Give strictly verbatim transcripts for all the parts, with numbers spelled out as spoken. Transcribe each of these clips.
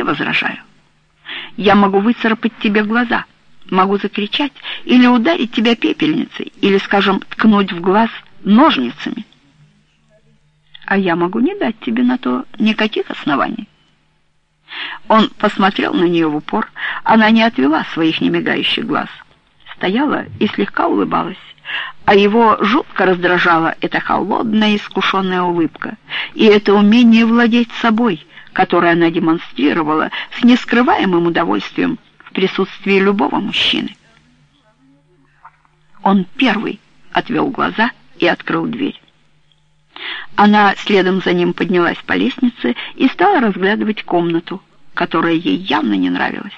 не возражаю. Я могу выцарапать тебе глаза, могу закричать или ударить тебя пепельницей, или, скажем, ткнуть в глаз ножницами. А я могу не дать тебе на то никаких оснований. Он посмотрел на нее в упор, она не отвела своих немигающих глаз, стояла и слегка улыбалась, а его жутко раздражала эта холодная, искушенная улыбка и это умение владеть собой, которое она демонстрировала с нескрываемым удовольствием в присутствии любого мужчины. Он первый отвел глаза и открыл дверь. Она следом за ним поднялась по лестнице и стала разглядывать комнату, которая ей явно не нравилась.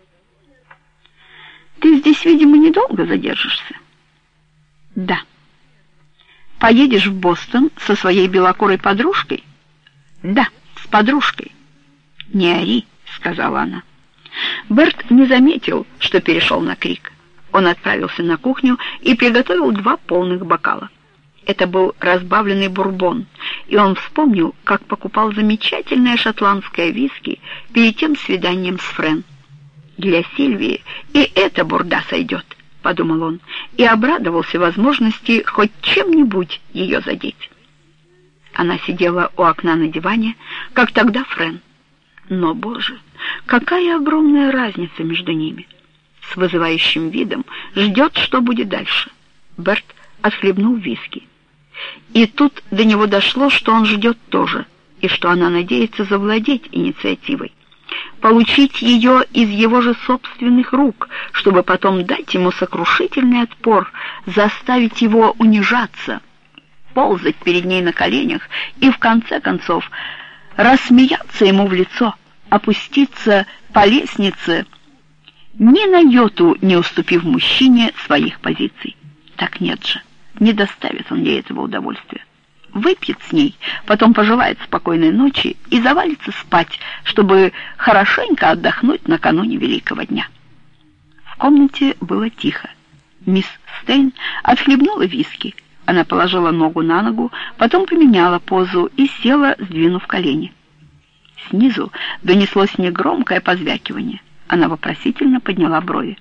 «Ты здесь, видимо, недолго задержишься?» «Да». «Поедешь в Бостон со своей белокурой подружкой?» «Да, с подружкой». «Не ори», — сказала она. Берт не заметил, что перешел на крик. Он отправился на кухню и приготовил два полных бокала. Это был разбавленный бурбон, и он вспомнил, как покупал замечательное шотландское виски перед тем свиданием с Френ. «Для Сильвии и эта бурда сойдет», — подумал он, и обрадовался возможности хоть чем-нибудь ее задеть. Она сидела у окна на диване, как тогда Френ. Но, боже, какая огромная разница между ними! С вызывающим видом ждет, что будет дальше. Берт отхлебнул виски. И тут до него дошло, что он ждет тоже, и что она надеется завладеть инициативой, получить ее из его же собственных рук, чтобы потом дать ему сокрушительный отпор, заставить его унижаться, ползать перед ней на коленях и, в конце концов, рассмеяться ему в лицо, опуститься по лестнице, ни на йоту не уступив мужчине своих позиций. Так нет же. Не доставит он ей этого удовольствия. Выпьет с ней, потом пожелает спокойной ночи и завалится спать, чтобы хорошенько отдохнуть накануне великого дня. В комнате было тихо. Мисс Стейн отхлебнула виски. Она положила ногу на ногу, потом поменяла позу и села, сдвинув колени. Снизу донеслось негромкое позвякивание. Она вопросительно подняла брови.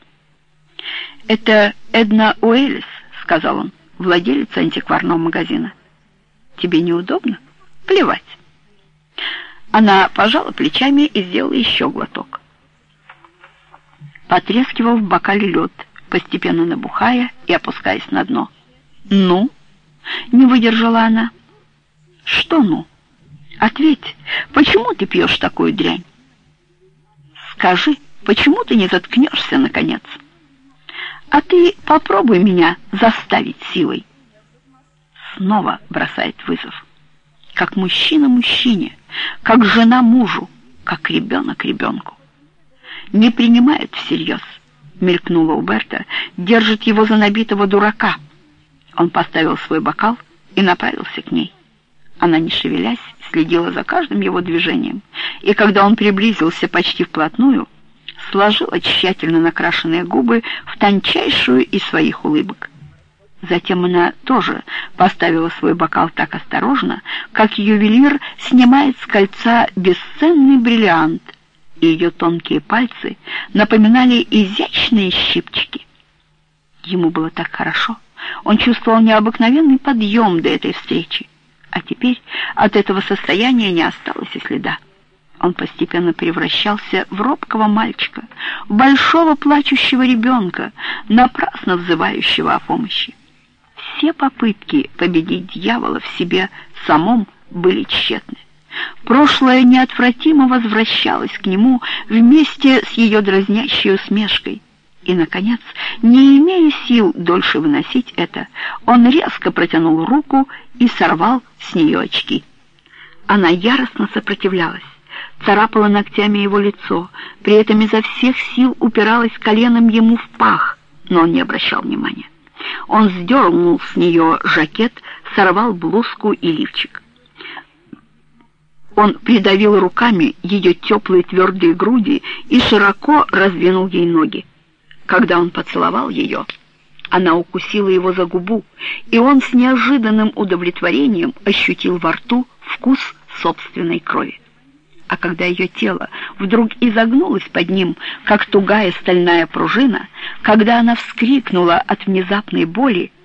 «Это Эдна Уэллис», — сказал он, владелец антикварного магазина. «Тебе неудобно? Плевать». Она пожала плечами и сделала еще глоток. Потрескивал в бокале лед, постепенно набухая и опускаясь на дно. «Ну?» — не выдержала она. «Что «ну»? Ответь, почему ты пьешь такую дрянь? Скажи, почему ты не заткнешься, наконец? А ты попробуй меня заставить силой». Снова бросает вызов. Как мужчина мужчине, как жена мужу, как ребенок ребенку. Не принимает всерьез, мелькнула у Берта, держит его за набитого дурака. Он поставил свой бокал и направился к ней. Она, не шевелясь, следила за каждым его движением, и когда он приблизился почти вплотную, сложила тщательно накрашенные губы в тончайшую из своих улыбок. Затем она тоже поставила свой бокал так осторожно, как ювелир снимает с кольца бесценный бриллиант, и ее тонкие пальцы напоминали изящные щипчики. Ему было так хорошо, он чувствовал необыкновенный подъем до этой встречи, а теперь от этого состояния не осталось и следа. Он постепенно превращался в робкого мальчика, в большого плачущего ребенка, напрасно взывающего о помощи. Все попытки победить дьявола в себе самом были тщетны. Прошлое неотвратимо возвращалось к нему вместе с ее дразнящей усмешкой. И, наконец, не имея сил дольше выносить это, он резко протянул руку и сорвал с нее очки. Она яростно сопротивлялась, царапала ногтями его лицо, при этом изо всех сил упиралась коленом ему в пах, но он не обращал внимания. Он сдернул с нее жакет, сорвал блузку и лифчик. Он придавил руками ее теплые твердые груди и широко раздвинул ей ноги. Когда он поцеловал ее, она укусила его за губу, и он с неожиданным удовлетворением ощутил во рту вкус собственной крови. А когда ее тело вдруг изогнулось под ним, как тугая стальная пружина, когда она вскрикнула от внезапной боли,